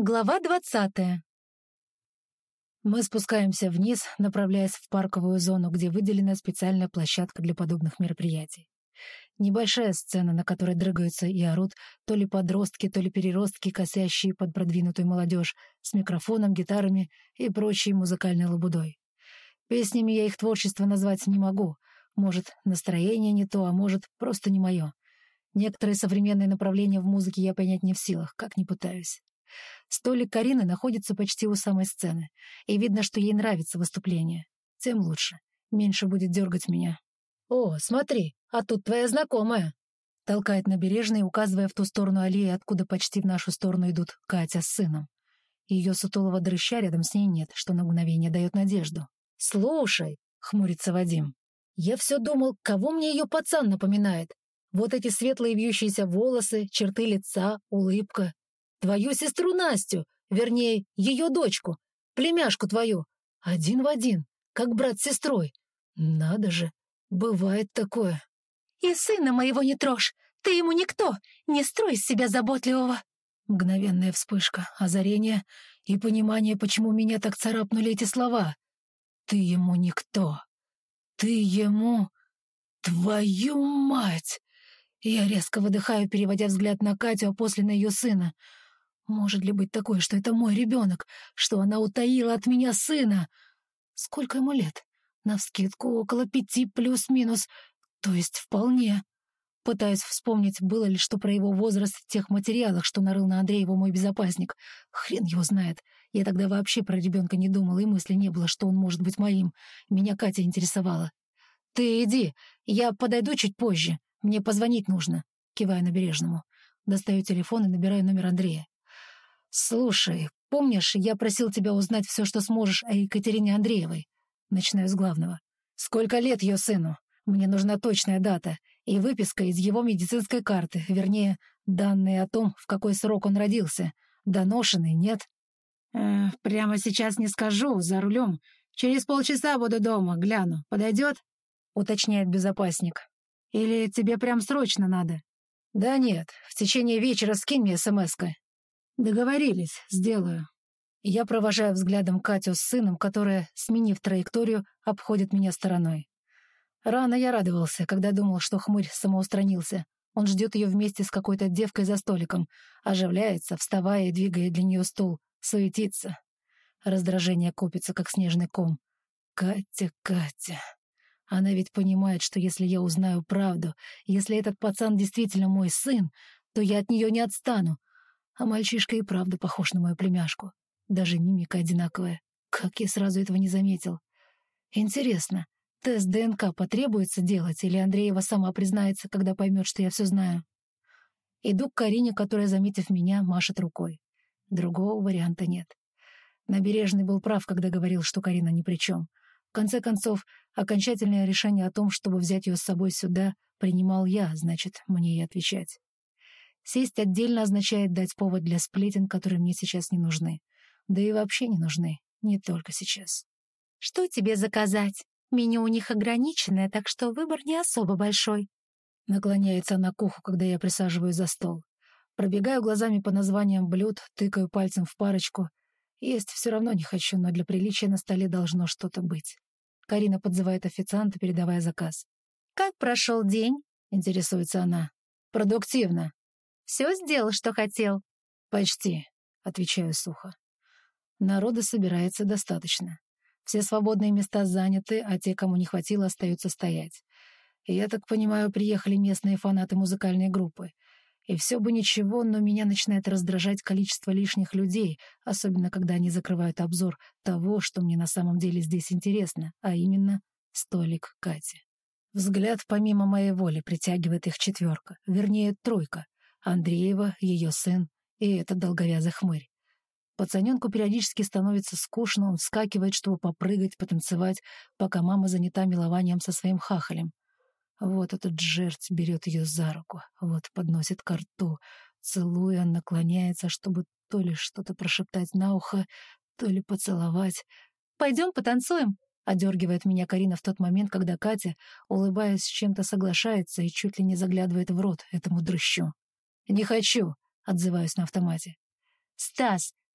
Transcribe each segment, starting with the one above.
Глава 20. Мы спускаемся вниз, направляясь в парковую зону, где выделена специальная площадка для подобных мероприятий. Небольшая сцена, на которой дрыгаются и орут то ли подростки, то ли переростки, косящие под продвинутую молодежь, с микрофоном, гитарами и прочей музыкальной лабудой. Песнями я их творчество назвать не могу. Может, настроение не то, а может, просто не мое. Некоторые современные направления в музыке я понять не в силах, как ни пытаюсь. Столик Карины находится почти у самой сцены, и видно, что ей нравится выступление. Тем лучше. Меньше будет дергать меня. «О, смотри, а тут твоя знакомая!» Толкает Набережный, указывая в ту сторону аллеи, откуда почти в нашу сторону идут Катя с сыном. Ее сутулого дрыща рядом с ней нет, что на мгновение дает надежду. «Слушай!» — хмурится Вадим. «Я все думал, кого мне ее пацан напоминает? Вот эти светлые вьющиеся волосы, черты лица, улыбка. Твою сестру Настю, вернее, ее дочку, племяшку твою. Один в один, как брат с сестрой. Надо же, бывает такое». «И сына моего не трожь, ты ему никто, не строй из себя заботливого». Мгновенная вспышка, озарение и понимание, почему меня так царапнули эти слова. «Ты ему никто. Ты ему... Твою мать!» Я резко выдыхаю, переводя взгляд на Катю, а после на ее сына. Может ли быть такое, что это мой ребенок, что она утаила от меня сына? Сколько ему лет? Навскидку около 5 плюс-минус, то есть вполне. Пытаюсь вспомнить, было ли что про его возраст в тех материалах, что нарыл на Андреева мой безопасник. Хрен его знает. Я тогда вообще про ребенка не думала, и мысли не было, что он может быть моим. Меня Катя интересовала. «Ты иди, я подойду чуть позже. Мне позвонить нужно», — киваю Набережному. Достаю телефон и набираю номер Андрея. «Слушай, помнишь, я просил тебя узнать все, что сможешь о Екатерине Андреевой?» Начинаю с главного. «Сколько лет ее сыну? Мне нужна точная дата и выписка из его медицинской карты, вернее, данные о том, в какой срок он родился. Доношенный, нет?» Прямо сейчас не скажу, за рулем. Через полчаса буду дома, гляну. Подойдет?» — уточняет безопасник. «Или тебе прям срочно надо?» «Да нет, в течение вечера скинь мне смс-кой». «Договорились, сделаю». Я провожаю взглядом Катю с сыном, которая, сменив траекторию, обходит меня стороной. Рано я радовался, когда думал, что хмырь самоустранился. Он ждет ее вместе с какой-то девкой за столиком, оживляется, вставая и двигая для нее стул, суетится. Раздражение копится, как снежный ком. Катя, Катя. Она ведь понимает, что если я узнаю правду, если этот пацан действительно мой сын, то я от нее не отстану. А мальчишка и правда похож на мою племяшку. Даже мимика одинаковая. Как я сразу этого не заметил. Интересно, тест ДНК потребуется делать, или Андреева сама признается, когда поймет, что я все знаю? Иду к Карине, которая, заметив меня, машет рукой. Другого варианта нет. Набережный был прав, когда говорил, что Карина ни при чем. В конце концов, окончательное решение о том, чтобы взять ее с собой сюда, принимал я, значит, мне и отвечать. Сесть отдельно означает дать повод для сплетен, которые мне сейчас не нужны. Да и вообще не нужны, не только сейчас. «Что тебе заказать? Меню у них ограниченное, так что выбор не особо большой». Наклоняется она к уху, когда я присаживаюсь за стол. Пробегаю глазами по названиям блюд, тыкаю пальцем в парочку. Есть все равно не хочу, но для приличия на столе должно что-то быть. Карина подзывает официанта, передавая заказ. «Как прошел день?» — интересуется она. «Продуктивно». «Все сделал, что хотел?» «Почти», — отвечаю сухо. Народа собирается достаточно. Все свободные места заняты, а те, кому не хватило, остаются стоять. Я так понимаю, приехали местные фанаты музыкальной группы. И все бы ничего, но меня начинает раздражать количество лишних людей, особенно когда они закрывают обзор того, что мне на самом деле здесь интересно, а именно столик Кати. Взгляд помимо моей воли притягивает их четверка, вернее, тройка. Андреева, ее сын и этот долговязый хмырь. Пацаненку периодически становится скучно, он вскакивает, чтобы попрыгать, потанцевать, пока мама занята милованием со своим хахалем. Вот этот жерть берет ее за руку, вот подносит ко рту. Целуя, наклоняется, чтобы то ли что-то прошептать на ухо, то ли поцеловать. «Пойдем потанцуем», — одергивает меня Карина в тот момент, когда Катя, улыбаясь, с чем-то соглашается и чуть ли не заглядывает в рот этому дрыщу. «Не хочу», — отзываюсь на автомате. «Стас,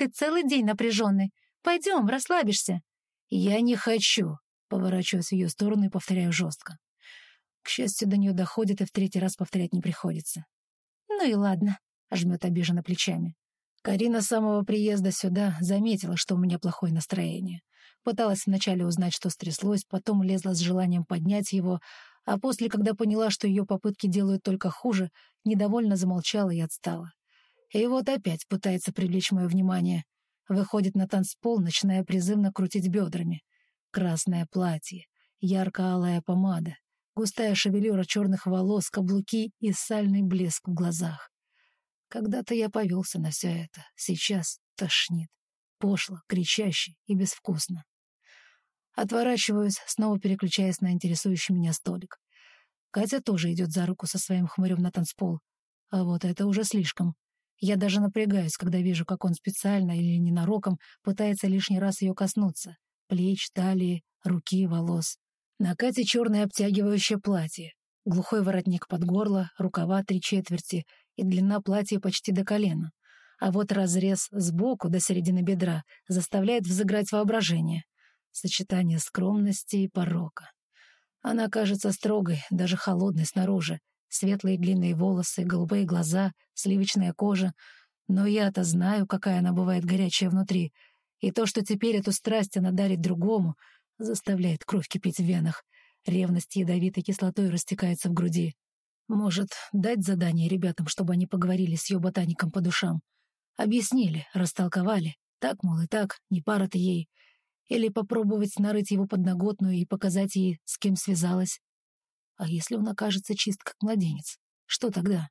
Ты целый день напряженный. Пойдем, расслабишься». «Я не хочу», — поворачиваюсь в ее сторону и повторяю жестко. К счастью, до нее доходит, и в третий раз повторять не приходится. «Ну и ладно», — жмет обиженно плечами. Карина с самого приезда сюда заметила, что у меня плохое настроение. Пыталась вначале узнать, что стряслось, потом лезла с желанием поднять его, а после, когда поняла, что ее попытки делают только хуже, недовольно замолчала и отстала. И вот опять пытается привлечь мое внимание. Выходит на танцпол, начиная призывно крутить бедрами. Красное платье, ярко-алая помада, густая шевелюра черных волос, каблуки и сальный блеск в глазах. Когда-то я повелся на все это, сейчас тошнит. Пошло, кричаще и безвкусно. Отворачиваюсь, снова переключаясь на интересующий меня столик. Катя тоже идет за руку со своим хмырем на танцпол. А вот это уже слишком. Я даже напрягаюсь, когда вижу, как он специально или ненароком пытается лишний раз ее коснуться. Плеч, талии, руки, волос. На Кате черное обтягивающее платье. Глухой воротник под горло, рукава 3/4 и длина платья почти до колена. А вот разрез сбоку до середины бедра заставляет взыграть воображение. Сочетание скромности и порока. Она кажется строгой, даже холодной снаружи. Светлые длинные волосы, голубые глаза, сливочная кожа. Но я-то знаю, какая она бывает горячая внутри. И то, что теперь эту страсть она дарит другому, заставляет кровь кипеть в венах. Ревность ядовитой кислотой растекается в груди. Может, дать задание ребятам, чтобы они поговорили с ее ботаником по душам? Объяснили, растолковали. Так, мол, и так, не пара ты ей. Или попробовать нарыть его подноготную и показать ей, с кем связалась. А если он окажется чист, как младенец? Что тогда?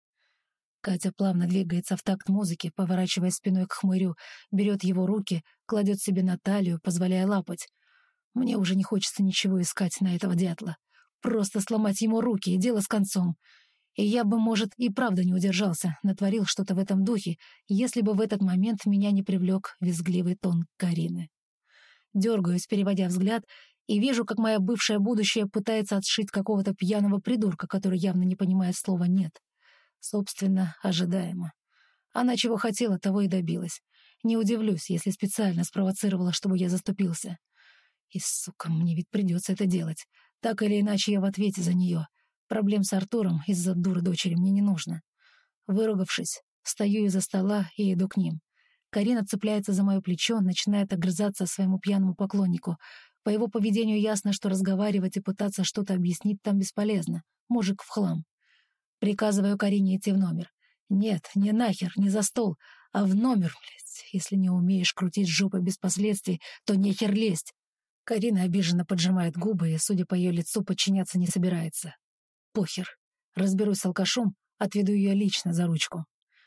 Катя плавно двигается в такт музыки, поворачивая спиной к хмырю, берет его руки, кладет себе на талию, позволяя лапать. Мне уже не хочется ничего искать на этого дятла. Просто сломать ему руки, и дело с концом. И я бы, может, и правда не удержался, натворил что-то в этом духе, если бы в этот момент меня не привлек визгливый тон Карины. Дергаюсь, переводя взгляд, и вижу, как моя бывшая будущая пытается отшить какого-то пьяного придурка, который явно не понимает слова «нет». Собственно, ожидаемо. Она чего хотела, того и добилась. Не удивлюсь, если специально спровоцировала, чтобы я заступился. И, сука, мне ведь придется это делать. Так или иначе, я в ответе за нее. Проблем с Артуром из-за дуры дочери мне не нужно. Выругавшись, встаю из-за стола и иду к ним. Карина цепляется за мое плечо, начинает огрызаться своему пьяному поклоннику. По его поведению ясно, что разговаривать и пытаться что-то объяснить там бесполезно. Мужик в хлам. Приказываю Карине идти в номер. Нет, не нахер, не за стол, а в номер, блядь. Если не умеешь крутить жопой без последствий, то нехер лезть. Карина обиженно поджимает губы и, судя по ее лицу, подчиняться не собирается. Похер. Разберусь с алкашом, отведу ее лично за ручку.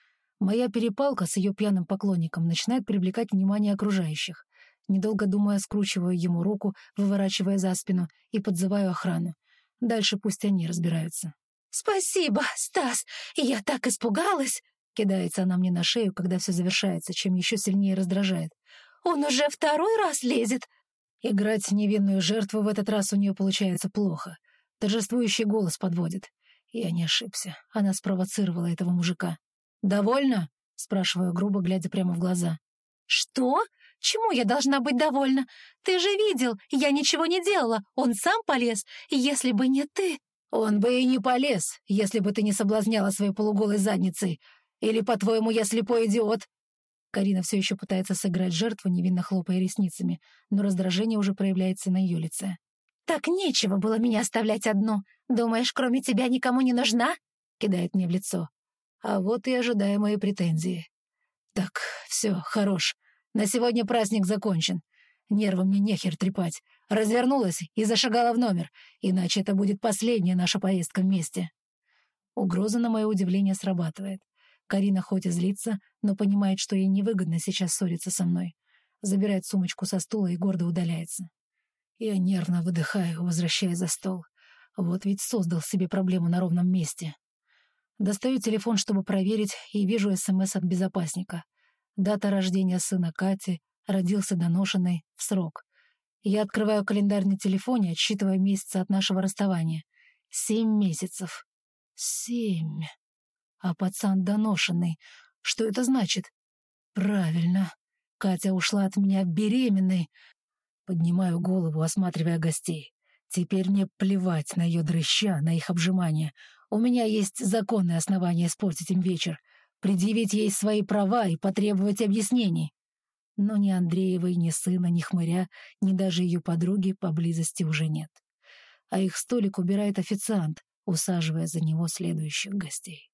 Моя перепалка с ее пьяным поклонником начинает привлекать внимание окружающих. Недолго думая, скручиваю ему руку, выворачивая за спину, и подзываю охрану. Дальше пусть они разбираются. «Спасибо, Стас, я так испугалась!» Кидается она мне на шею, когда все завершается, чем еще сильнее раздражает. «Он уже второй раз лезет!» Играть невинную жертву в этот раз у нее получается плохо. Торжествующий голос подводит. Я не ошибся. Она спровоцировала этого мужика. «Довольно?» — спрашиваю грубо, глядя прямо в глаза. «Что? Чему я должна быть довольна? Ты же видел, я ничего не делала. Он сам полез. Если бы не ты...» «Он бы и не полез, если бы ты не соблазняла своей полуголой задницей. Или, по-твоему, я слепой идиот?» Карина все еще пытается сыграть жертву, невинно хлопая ресницами, но раздражение уже проявляется на ее лице. «Так нечего было меня оставлять одну. Думаешь, кроме тебя никому не нужна?» — кидает мне в лицо. А вот и ожидаемые претензии. «Так, все, хорош. На сегодня праздник закончен. Нервы мне нехер трепать. Развернулась и зашагала в номер, иначе это будет последняя наша поездка вместе». Угроза, на мое удивление, срабатывает. Карина хоть и злится, но понимает, что ей невыгодно сейчас ссориться со мной. Забирает сумочку со стула и гордо удаляется. Я нервно выдыхаю, возвращаясь за стол. Вот ведь создал себе проблему на ровном месте. Достаю телефон, чтобы проверить, и вижу СМС от безопасника. Дата рождения сына Кати, родился доношенный, в срок. Я открываю календарь на телефоне, отсчитывая месяцы от нашего расставания. 7 месяцев. 7. А пацан доношенный. Что это значит? Правильно. Катя ушла от меня беременной. Поднимаю голову, осматривая гостей. Теперь мне плевать на ее дрыща, на их обжимание. У меня есть законное основание испортить им вечер, предъявить ей свои права и потребовать объяснений. Но ни Андреевой, ни сына, ни хмыря, ни даже ее подруги поблизости уже нет. А их столик убирает официант, усаживая за него следующих гостей.